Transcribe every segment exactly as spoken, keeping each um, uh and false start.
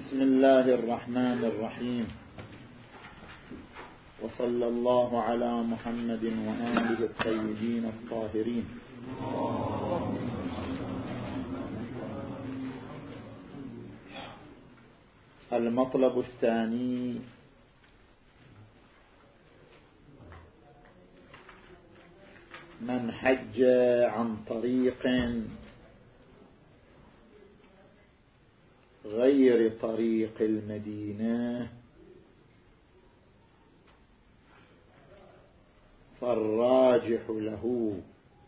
بسم الله الرحمن الرحيم، وصلى الله على محمد وآله الطيبين الطاهرين. المطلب الثاني: من حج عن طريق غير طريق المدينة فالراجح له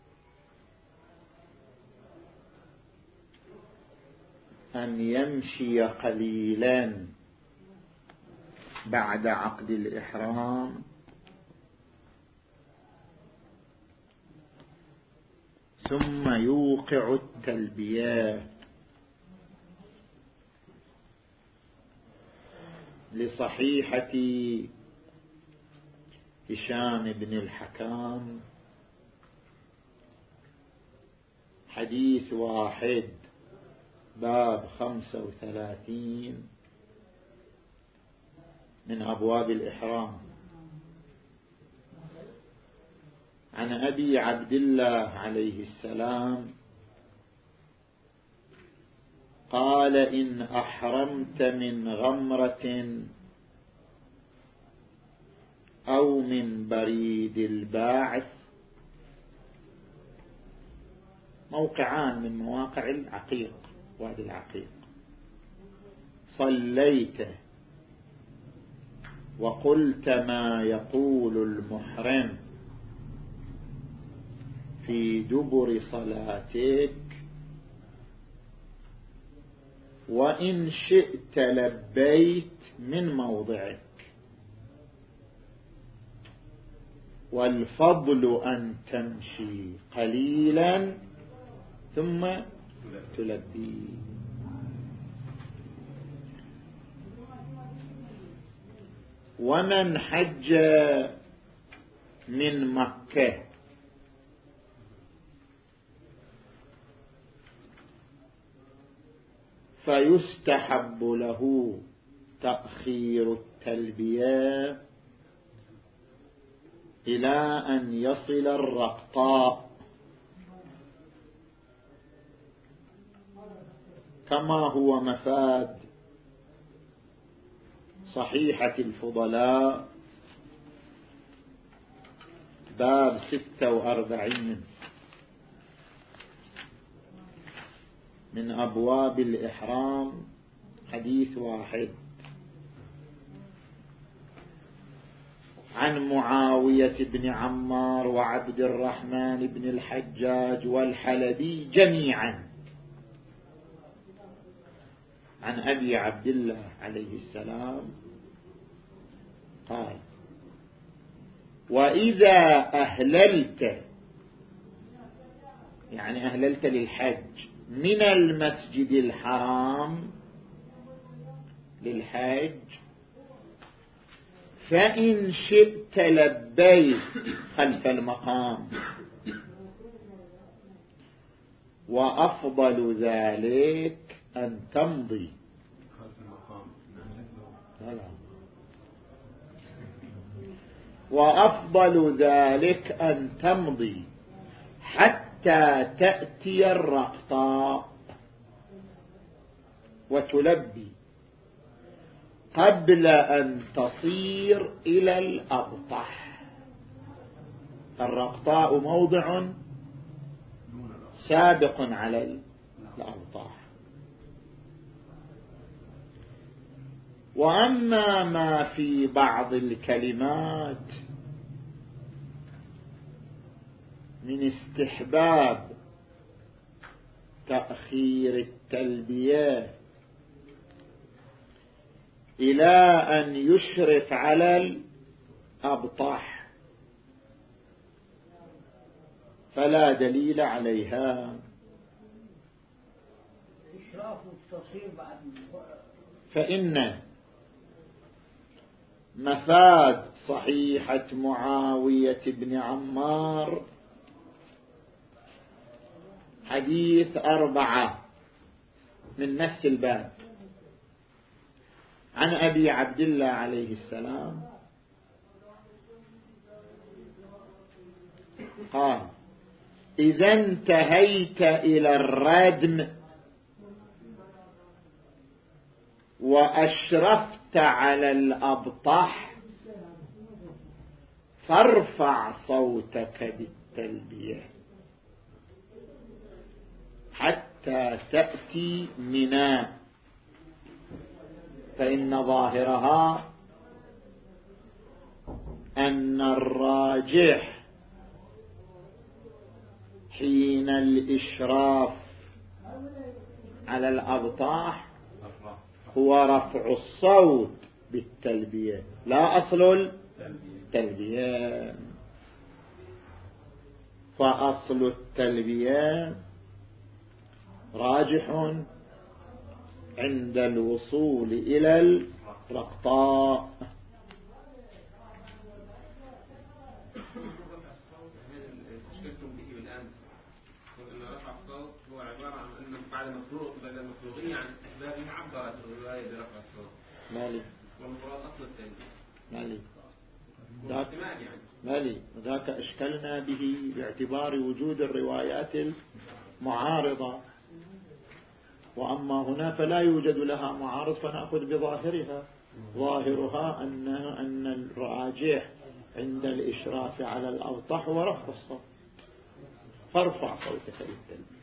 أن يمشي قليلا بعد عقد الإحرام ثم يوقع التلبية، لصحيحة هشام بن الحكام حديث واحد باب خمسة وثلاثين من أبواب الإحرام، عن أبي عبد الله عليه السلام قال: إن أحرمت من غمرة أو من بريد الباعث، موقعان من مواقع العقيق وادي العقيق، صليت وقلت ما يقول المحرم في دبر صلاتك، وإن شئت لبيت من موضعك، والفضل أن تمشي قليلا ثم تلبي. ومن حج من مكة فيستحب له تأخير التلبية إلى أن يصل الرقطاء، كما هو مفاد صحيحة الفضلاء باب ستة وأربعين من أبواب الإحرام حديث واحد، عن معاوية بن عمار وعبد الرحمن بن الحجاج والحلبي جميعا عن أبي عبد الله عليه السلام قال: وإذا أهللت، يعني أهللت للحج من المسجد الحرام للحج، فإن شئت لبيت خلف المقام، وأفضل ذلك أن تمضي وأفضل ذلك أن تمضي حتى تأتي الرقطاء وتلبي قبل أن تصير إلى الأبطح. الرقطاء موضع سابق على الأبطح. وأما ما في بعض الكلمات من استحباب تأخير التلبية إلى أن يشرف على الأبطح فلا دليل عليها، فإن مفاد صحيحة معاوية بن عمار حديث أربعة من نفس الباب عن أبي عبد الله عليه السلام قال: إذا انتهيت إلى الردم وأشرفت على الأبطح فارفع صوتك بالتلبية حتى تأتي منى، فإن ظاهرها أن الراجح حين الإشراف على الأبطاح هو رفع الصوت بالتلبية لا أصل التلبية. فأصل التلبية راجح عند الوصول إلى الرقطاء. مشكلتم به بالأمس أن رفع الصوت هو عبارة عن أن بعد مفروغ بدل مفروغية عن استحبابه عبرت الرواية برفع الصوت. مالي والمراد أصل التلبية. مالي ذاك مالي ذاك أشكلنا به باعتبار وجود الروايات المعارضة، وأما هنا فلا يوجد لها معارض فنأخذ بظاهرها. ظاهرها أن أن الراجح عند الإشراف على الأبطح ورفع الصوت، فارفع صوتك بالتلبية.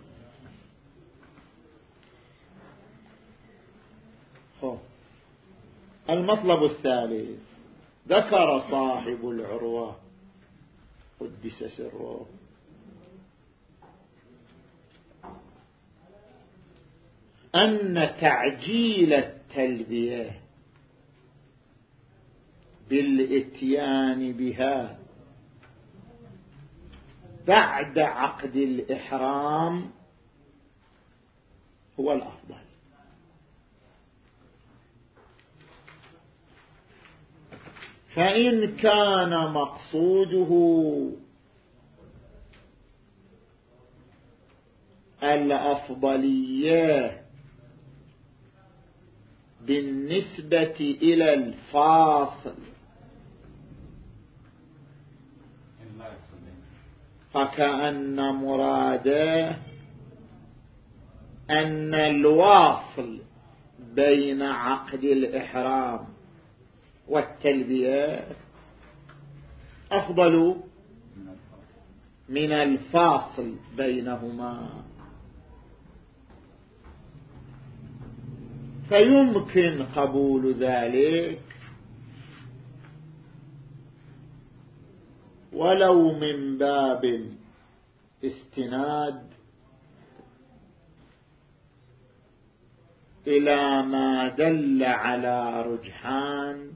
المطلب الثالث ذكر صاحب العروة قدس سره أن تعجيل التلبية بالإتيان بها بعد عقد الإحرام هو الأفضل، فإن كان مقصوده الأفضلية بالنسبة إلى الفاصل فكأن مراده أن الواصل بين عقد الإحرام والتلبية أفضل من الفاصل بينهما، فيمكن قبول ذلك ولو من باب استناد إلى ما دل على رجحان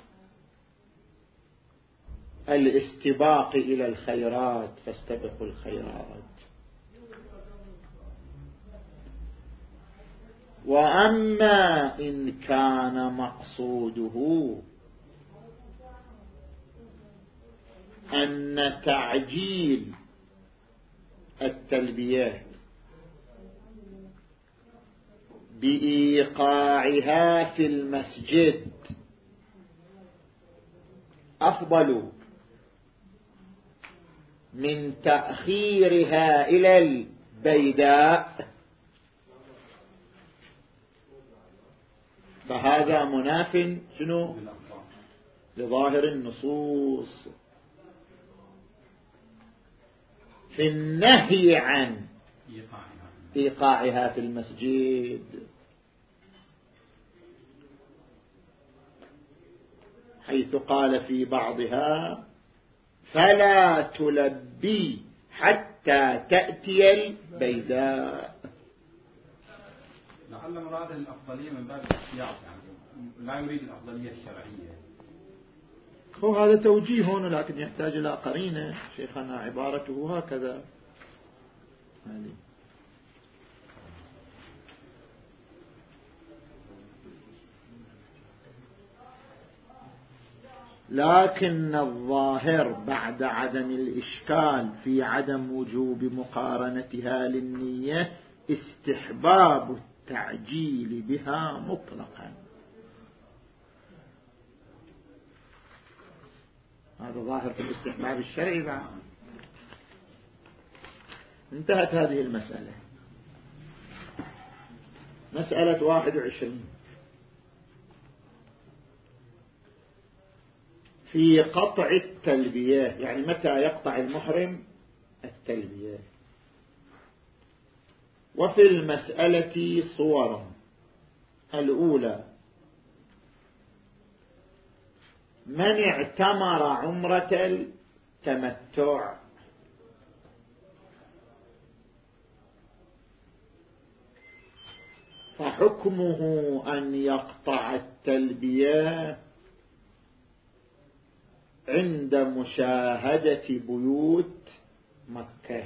الاستباق إلى الخيرات فاستبقوا الخيرات. وأما إن كان مقصوده أن تعجيل التلبية بإيقاعها في المسجد أفضل من تأخيرها إلى البيداء، فهذا مناف شنو لظاهر النصوص في النهي عن إيقاعها في المسجد. حيث قال في بعضها فلا تلبي حتى تأتي البيداء. لعل مراد الأفضلية من باب الاحتياط، يعني لا يريد الأفضلية الشرعية. هو هذا توجيه هنا لكن يحتاج إلى قرينة. شيخنا عبارته هكذا. لكن الظاهر بعد عدم الإشكال في عدم وجوب مقارنتها للنية استحباب التعجيل بها مطلقا، هذا ظاهر في الاستحباب الشرعي بعد. انتهت هذه المسألة. مسألة واحد وعشرين في قطع التلبية، يعني متى يقطع المحرم التلبية. وفي المسألة صور. الأولى من اعتمر عمرة التمتع، فحكمه أن يقطع التلبية عند مشاهدة بيوت مكة.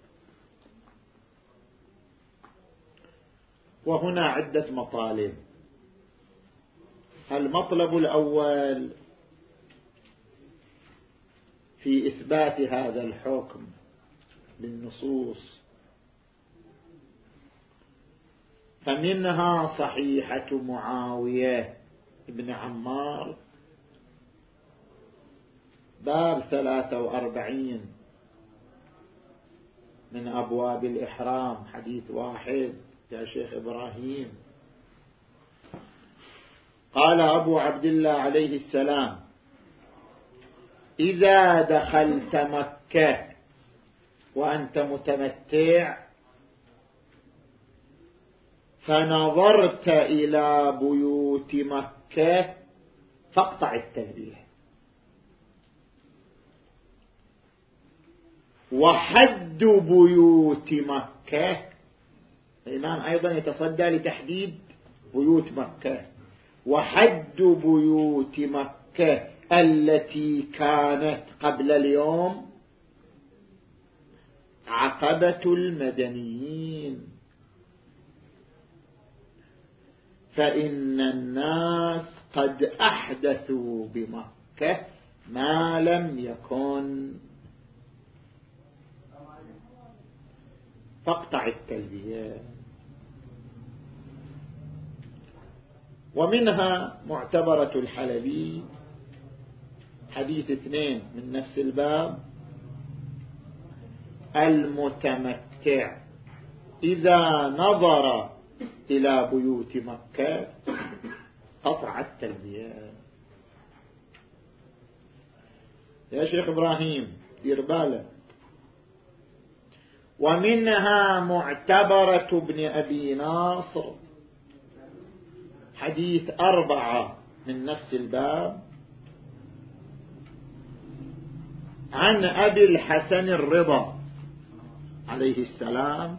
وهنا عدة مطالب. المطلب الأول في إثبات هذا الحكم بالنصوص، فمنها صحيحة معاوية ابن عمار باب ثلاثة وأربعين من أبواب الإحرام، حديث واحد يا شيخ إبراهيم. قال أبو عبد الله عليه السلام: إذا دخلت مكة وأنت متمتع فنظرت إلى بيوت مكة فاقطع التلبية. وحد بيوت مكة، الإمام أيضا يتصدى لتحديد بيوت مكة. وحد بيوت مكة التي كانت قبل اليوم عقبة المدنيين، فإن الناس قد أحدثوا بمكة ما لم يكن، فاقطع التلبية. ومنها معتبرة الحلبي حديث اثنين من نفس الباب: المتمتع إذا نظر إلى بيوت مكة قطع التلبية. يا شيخ إبراهيم دير بالك. ومنها معتبرة ابن أبي ناصر حديث أربعة من نفس الباب عن أبي الحسن الرضا عليه السلام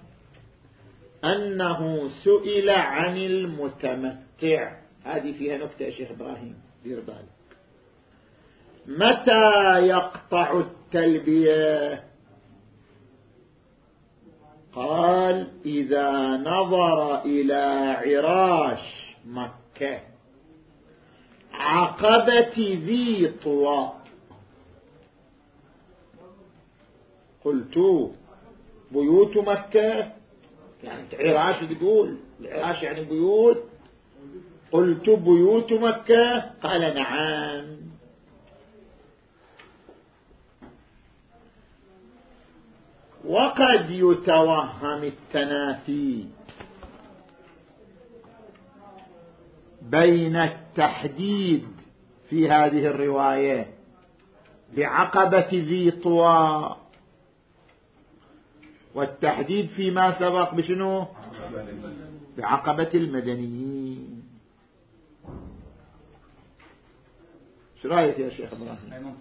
أنه سئل عن المتمتع. هذه فيها نكتة يا شيخ إبراهيم دير بالك. متى يقطع التلبية؟ قال: إذا نظر إلى عراش مكة عقبة ذي طوى. قلت بيوت مكة يعني عراش، تقول العراش يعني بيوت. قلت بيوت مكة، قال نعم. وقد يتوهم التنافي بين التحديد في هذه الرواية بعقبة ذي طوى والتحديد فيما سبق بشنو؟ بعقبة المدنيين. ايش رايك يا شيخ ابراهيم؟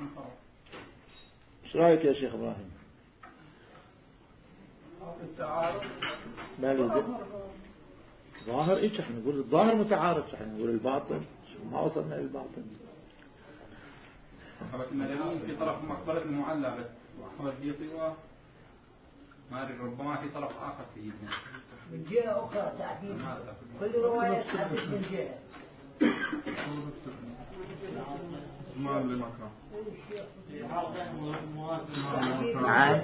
ايش رايك يا شيخ ابراهيم؟ ظاهر ايش احنا نقول؟ الظاهر متعارض، احنا نقول الباطن، ما وصلنا للباطن. المدنيين في طرف مقبرة المعلى بس، وعقبة ذي طوى ما ربما في طرف آخر سيدنا من جهة أخرى تعديل كل رواية تحدث من جهة. نعم.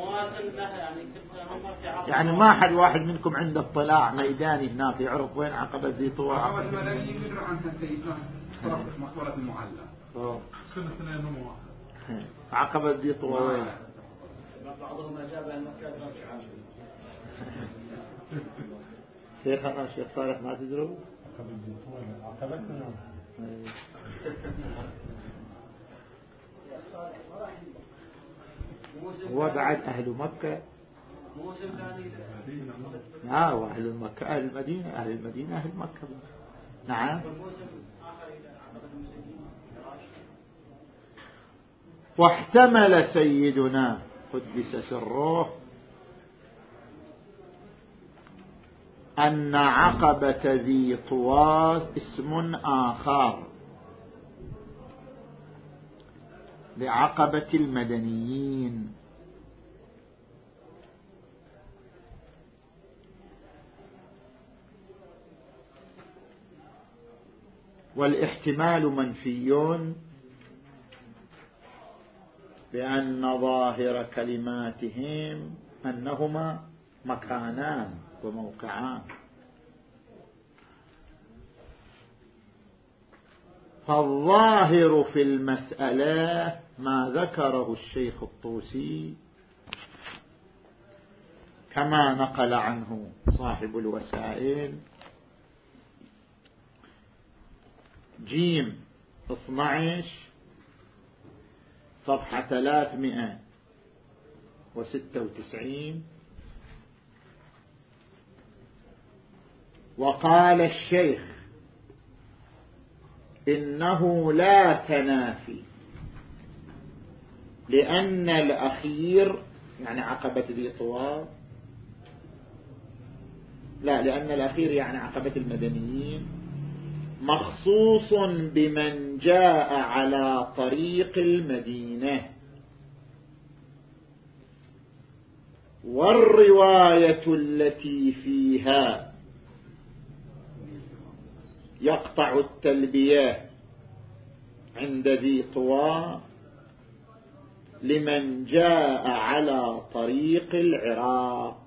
يعني ما حد واحد منكم عنده اطلاع ميداني هناك يعرف وين عقبة ذي طوى؟ طرف مقبرة المعلى. اه كنا اثنين هم واحد. عقبة ذي طوى. بعضهم أجاب أن مكة ترجع عنه. شيخنا الشيخ صالح ما تدروا؟ عقبة منهم. هو بعد أهل مكة. موسم ثاني. لا وأهل مكة أهل المدينة أهل المدينة أهل مكة. نعم. واحتمل سيدنا قدس سره أن عقبة ذي طواس اسم آخر لعقبة المدنيين، والاحتمال منفي بأن ظاهر كلماتهم أنهما مكانان وموقعان. فالظاهر في المسألة ما ذكره الشيخ الطوسي كما نقل عنه صاحب الوسائل جيم اثني عشر صفحة ثلاثمائة وستة وتسعين. وقال الشيخ إنه لا تنافي، لأن الأخير يعني عقبة ذي طوى، لا لأن الأخير يعني عقبة المدنيين مخصوص بمن جاء على طريق المدينة، والرواية التي فيها يقطع التلبية عند ذي طوى لمن جاء على طريق العراق،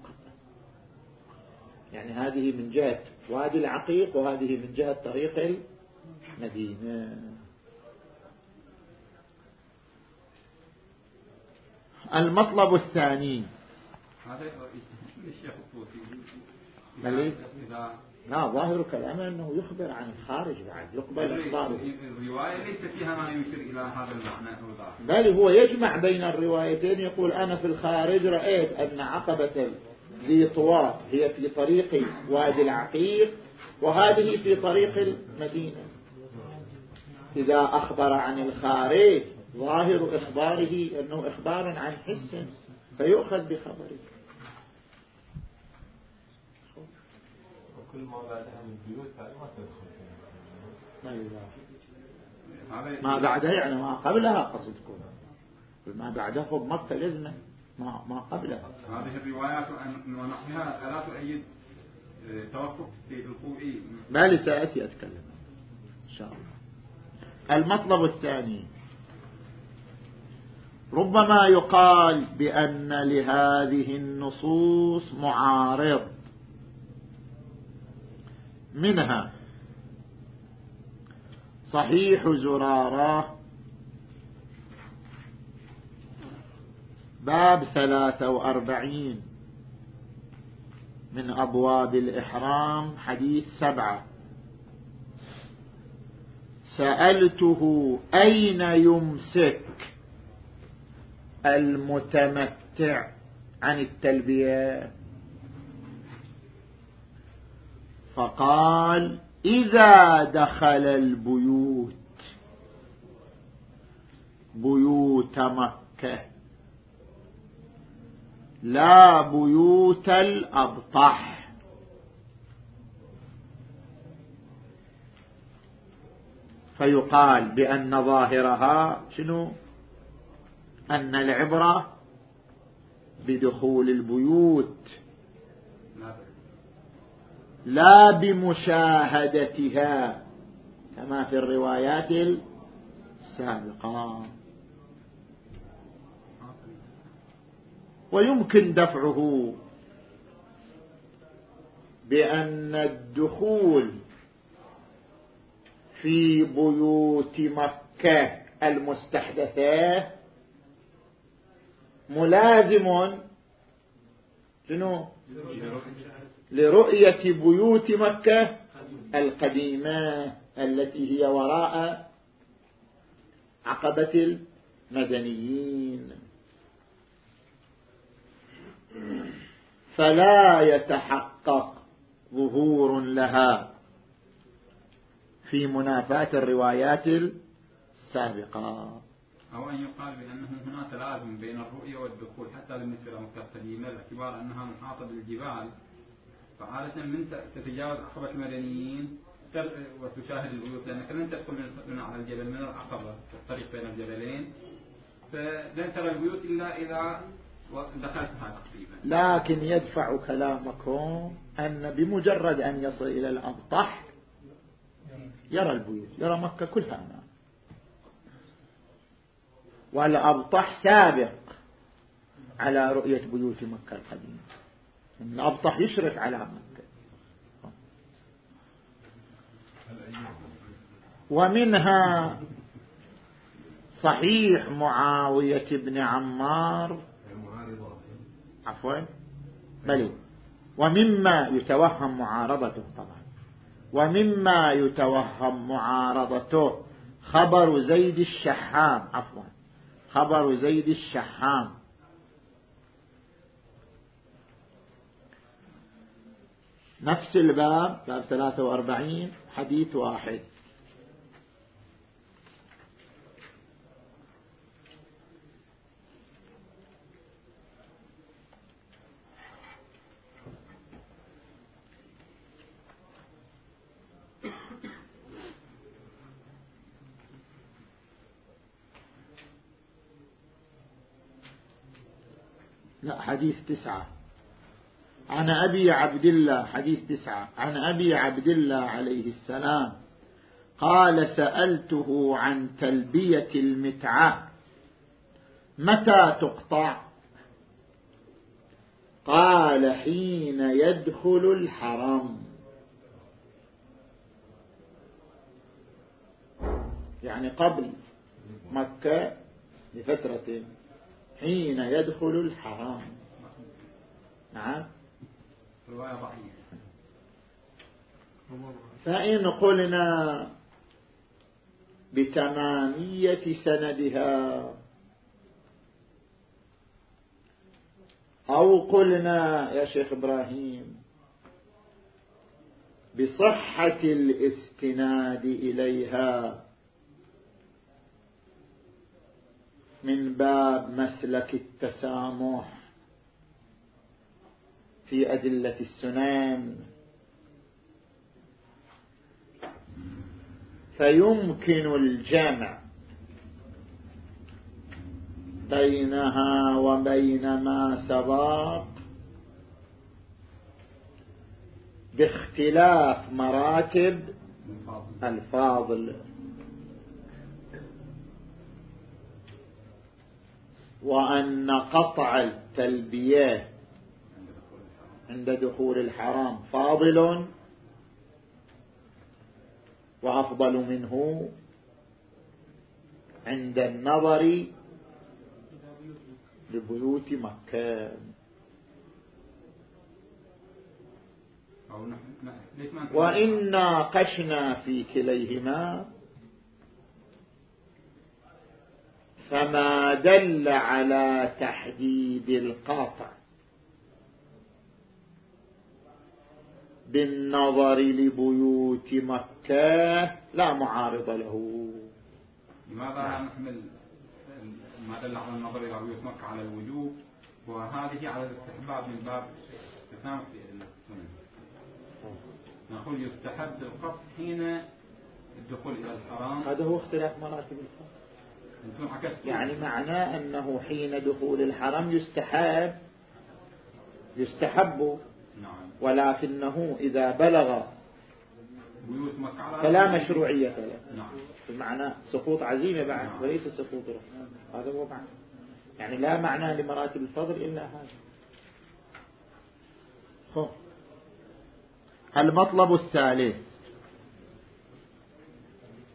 يعني هذه من جهة وادي العقيق وهذه من جهة طريق المدينة. المطلب الثاني هذا الشيخ الطوسي لا ظاهر كلامه أنه يخبر عن الخارج بعد يقبل إخباره. الرواية ليس فيها ما يشير إلى هذا المعنى، بل هو يجمع بين الروايتين، يقول أنا في الخارج رأيت أن عقبة ذي طوى هي في طريق وادي العقيق وهذه في طريق المدينة. إذا أخبر عن الخارج ظاهر إخباره أنه إخبار عن حس فيؤخذ بخبره. وكل ما بعدها من البيوت ما تدخل. ما بعدها يعني ما قبلها قصدكم؟ ما بعدها خب مكة لازمة ما ما قبلها. هذه الروايات ونحوها ألا تؤيد توقف في القوئي؟ بالي سأتي أتكلم إن شاء الله. المطلب الثاني ربما يقال بأن لهذه النصوص معارض، منها صحيح زرارة باب ثلاثة وأربعين من أبواب الإحرام حديث سبعة: سألته أين يمسك المتمتع عن التلبية؟ فقال إذا دخل البيوت بيوت مكة لا بيوت الأبطح. فيقال بأن ظاهرها شنو؟ أن العبرة بدخول البيوت لا بمشاهدتها كما في الروايات السابقة. ويمكن دفعه بأن الدخول في بيوت مكة المستحدثة ملازم شنو لرؤية بيوت مكة القديمة التي هي وراء عقبة المدنيين، فلا يتحقق ظهور لها في منافاة الروايات السابقة. أو أن يقال بأنه هناك تلازم بين الرؤية والدخول حتى بالنسبة لمكة القديمة باعتبار أنها محاطة بالجبال، فعادة من تتجاوز عقبة المدنيين وتشاهد البيوت، لأنك لن تدخل من على الجبل من العقبة في الطريق بين الجبلين، فلن ترى البيوت إلا إذا دخلتها تقريبا. لكن يدفع كلامكم أن بمجرد أن يصل إلى الأبطح يرى البيوت، يرى مكة كلها أمام، والأبطح سابق على رؤية بيوت مكة القديمة. الأبطح يشرف على مكة. ومنها صحيح معاوية بن عمار عفوا بلي ومما يتوهم معارضته طبعا ومما يتوهم معارضته خبر زيد الشحام عفوا خبر زيد الشحام نفس الباب باب ثلاثة وأربعين حديث واحد. لا حديث تسعة. عن أبي عبد الله حديث تسعة عن أبي عبد الله عليه السلام قال سألته عن تلبية المتعة متى تقطع؟ قال حين يدخل الحرم، يعني قبل مكة بفترة، حين يدخل الحرم. نعم. فإن قلنا بتمامية سندها أو قلنا يا شيخ إبراهيم بصحة الاستناد إليها من باب مسلك التسامح في أدلة السنن، فيمكن الجمع بينها وبين ما سبق باختلاف مراتب الفاضل، وأن قطع التلبية عند دخول الحرام فاضل وأفضل منه عند النظر لبيوت مكة. وإن ناقشنا في كليهما فما دل على تحديد القاطع بالنظر لبيوت مكة لا معارض له. لماذا نحمل ما دل على النظر إلى بيوت مكة على الوجوب وهذه على الاستحباب من باب تسامح في السنن؟ نقول يستحب القطع حين الدخول إلى الحرام. هذا هو اختلاف مراتب الفقه، يعني معناه أنه حين دخول الحرم يستحب يستحب ولكنه إذا بلغ فلا مشروعية له، بمعنى سقوط عزيمة بعد وليس سقوط رخصة. هذا هو معنى، يعني لا معنى لمراتب الفضل إلا هذا. خب. المطلب الثالث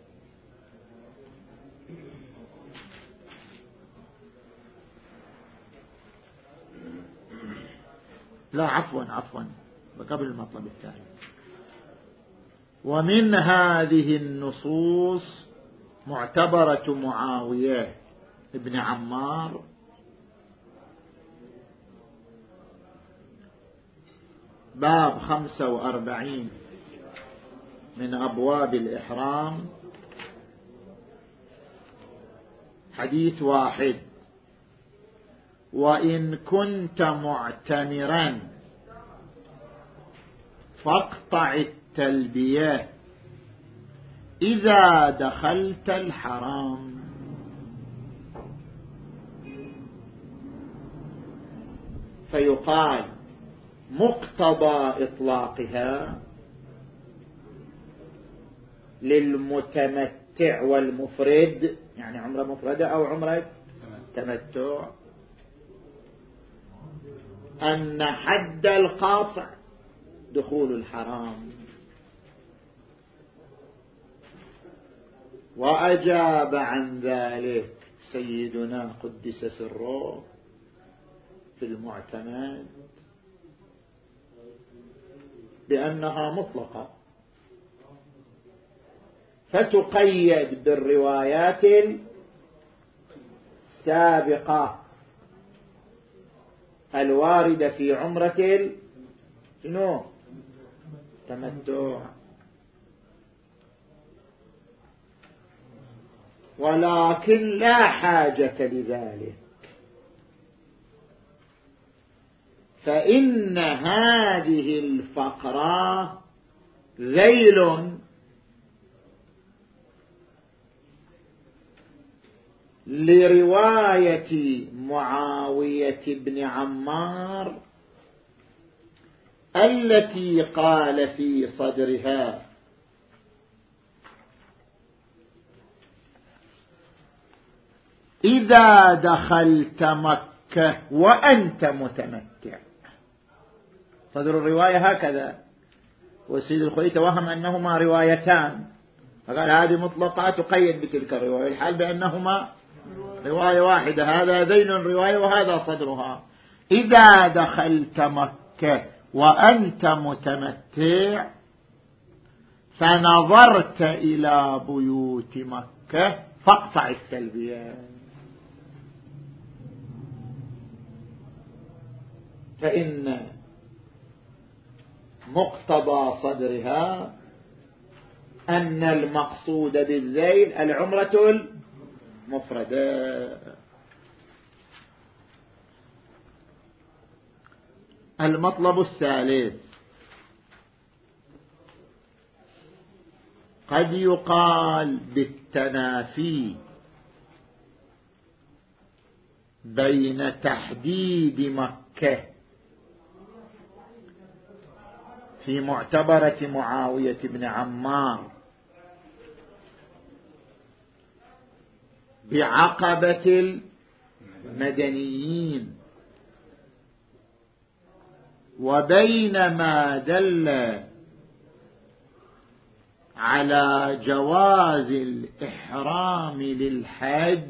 لا عفوا عفوا قبل المطلب الثاني. ومن هذه النصوص معتبرة معاوية ابن عمار باب خمسة وأربعين من أبواب الإحرام، حديث واحد: وإن كنت معتمرا فاقطع التلبية إذا دخلت الحرام. فيقال مقتضى إطلاقها للمتمتع والمفرد، يعني عمرة مفردة أو عمرة تمتع، أن حد القاطع دخول الحرام. وأجاب عن ذلك سيدنا قدس سره في المعتمد بأنها مطلقة، فتقيد بالروايات السابقة الواردة في عمرة شنو تمتع. ولكن لا حاجة لذلك، فإن هذه الفقرة ذيل لرواية معاوية بن عمار التي قال في صدرها: إذا دخلت مكة وأنت متمتع. صدر الرواية هكذا، والسيد الخوئي توهم أنهما روايتان، فقال هذه مطلقة تقيد بتلك الرواية، الحال بأنهما رواية واحدة، هذا ذيل رواية وهذا صدرها. إذا دخلت مكة وأنت متمتع فنظرت إلى بيوت مكة فاقطع التلبية، فإن مقتضى صدرها أن المقصود بالذيل العمرة المفردة. المطلب الثالث: قد يقال بالتنافي بين تحديد مكة في معتبرة معاوية بن عمار بعقبة المدنيين وبين ما دل على جواز الإحرام للحج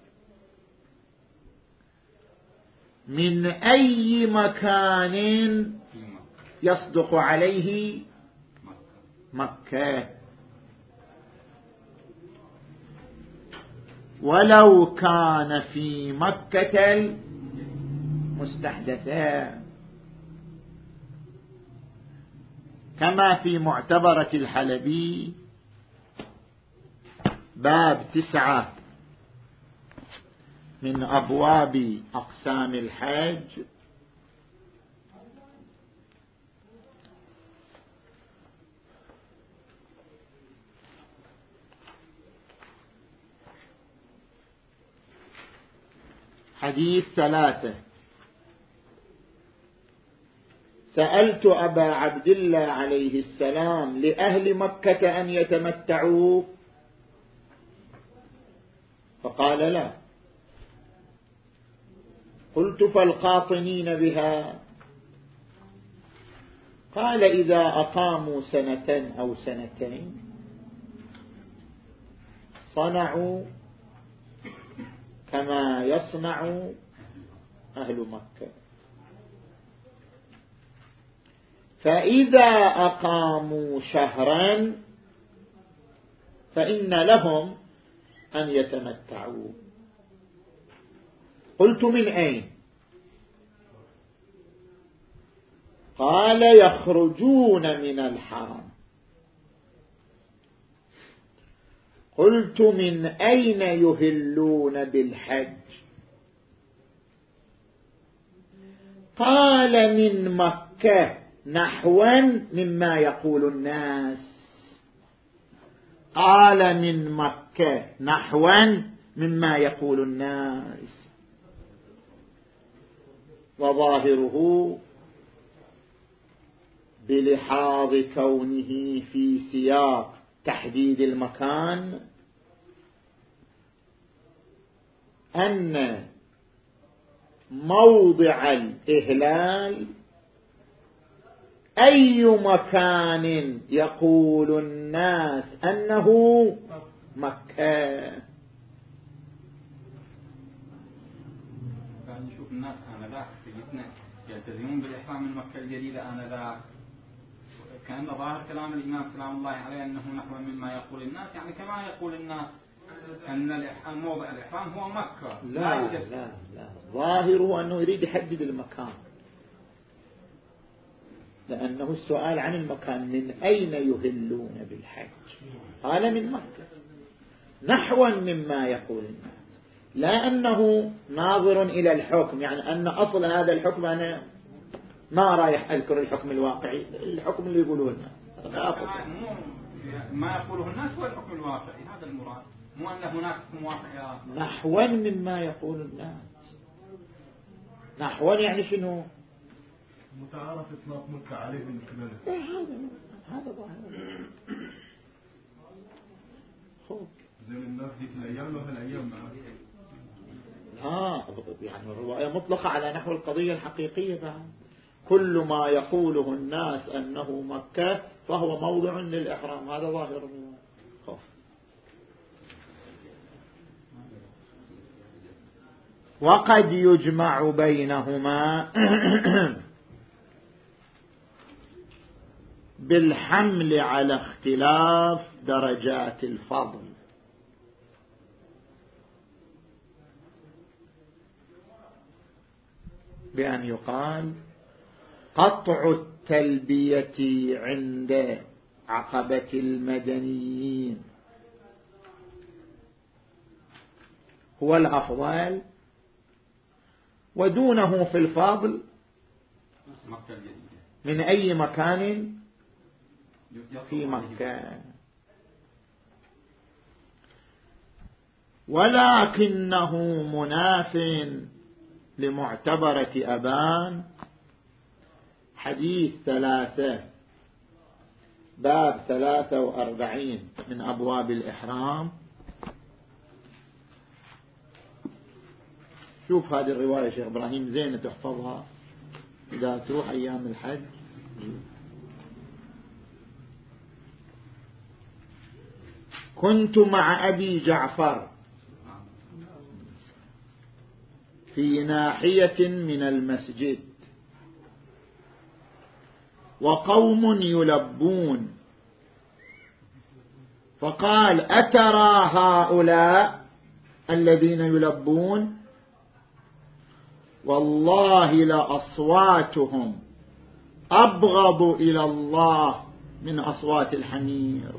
من أي مكان يصدق عليه مكة، ولو كان في مكة المستحدثة، كما في معتبرة الحلبي باب تسعة من أبواب أقسام الحج، حديث ثلاثة: سألت أبا عبد الله عليه السلام لأهل مكة أن يتمتعوا؟ فقال لا. قلت فالقاطنين بها؟ قال إذا أقاموا سنة أو سنتين صنعوا كما يصنع أهل مكة. فإذا أقاموا شهرا فإن لهم أن يتمتعوا. قلت من أين؟ قال يخرجون من الحرم. قلت من أين يهلون بالحج؟ قال من مكة نحوا مما يقول الناس. قال من مكة نحوا مما يقول الناس. وظاهره بلحاظ كونه في سياق تحديد المكان أن موضع الإهلال أي مكان يقول الناس أنه مكة. نشوف الناس آنذاك سيدنا يلتزمون بالإحرام من مكة الجديدة آنذاك، كان ظاهر كلام الإمام سلام الله عليه أنه نحو مما يقول الناس، يعني كما يقول الناس أن موضع الإحرام هو مكة. لا لا لا, لا. ظاهره أنه يريد يحدد المكان، لأنه السؤال عن المكان من أين يهلون بالحج. قال من مكة نحوا مما يقول الناس، لا أنه ناظر إلى الحكم، يعني أن أصل هذا الحكم أنا ما رايح أذكر الحكم الواقعي، الحكم اللي يقولون ما يقوله الناس هو الحكم الواقعي، هذا المراد، مو أن هناك حكم واقعي. نحوا مما يقول الناس، نحوا يعني شنو؟ متعارف إطلاق مكة عليه بالكمال. إيه هذا هذا ظاهر. خوف زي الناس دي في الأيام وفي الأيام معه. ها يعني الرواية مطلقة على نحو القضية الحقيقية بعد. كل ما يقوله الناس أنه مكة فهو موضع للإحرام، هذا ظاهر خوف. وقد يجمع بينهما بالحمل على اختلاف درجات الفضل، بأن يقال قطع التلبية عند عقبة المدنيين هو الأفضل، ودونه في الفضل من أي مكان في مكة. ولكنه مناف لمعتبرة أبان حديث ثلاثة باب ثلاثة وأربعين من أبواب الإحرام. شوف هذه الرواية شيخ إبراهيم زينة تحفظها إذا تروح أيام الحج. كنت مع أبي جعفر في ناحية من المسجد وقوم يلبون، فقال أترى هؤلاء الذين يلبون والله لأصواتهم أبغض إلى الله من أصوات الحمير.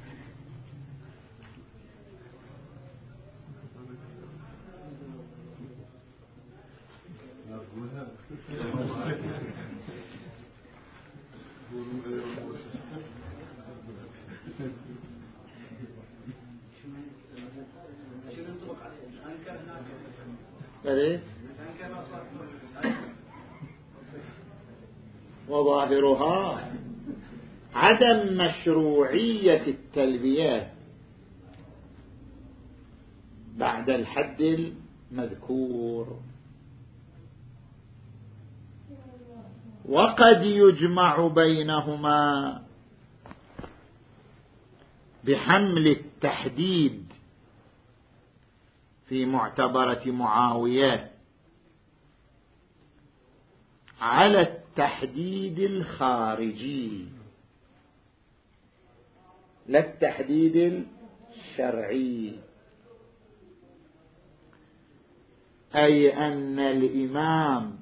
وظاهرها عدم مشروعية التلبية بعد الحد المذكور. وقد يجمع بينهما بحمل التحديد في معتبرة معاوية على التحديد الخارجي لا التحديد الشرعي، أي أن الإمام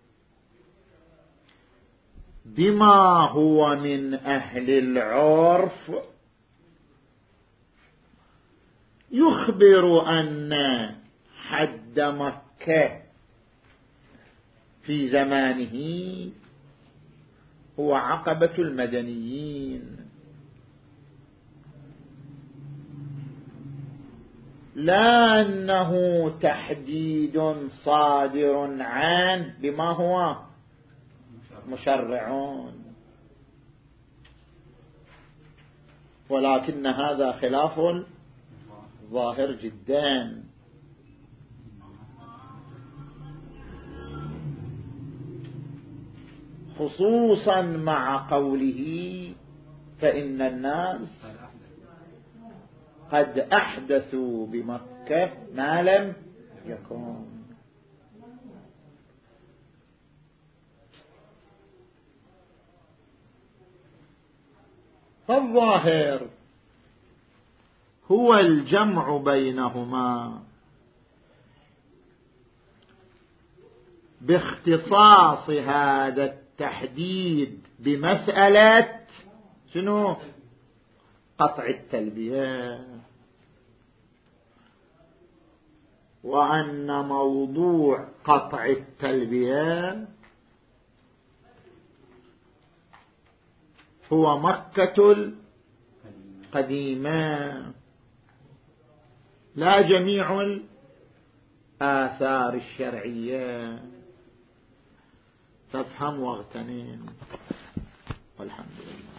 بما هو من أهل العرف يخبر أن حد مكة في زمانه هو عقبة المدنيين، لا أنه تحديد صادر عن بما هو مشرعون، ولكن هذا خلاف ظاهر جدا. خصوصا مع قوله فإن الناس قد أحدثوا بمكة ما لم يكن. فالظاهر هو الجمع بينهما باختصاص هذا التحديد بمسألة شنو؟ قطع التلبية، وأن موضوع قطع التلبية هو مكة القديمة لا جميع الآثار الشرعية. فافهم واغتنم، والحمد لله.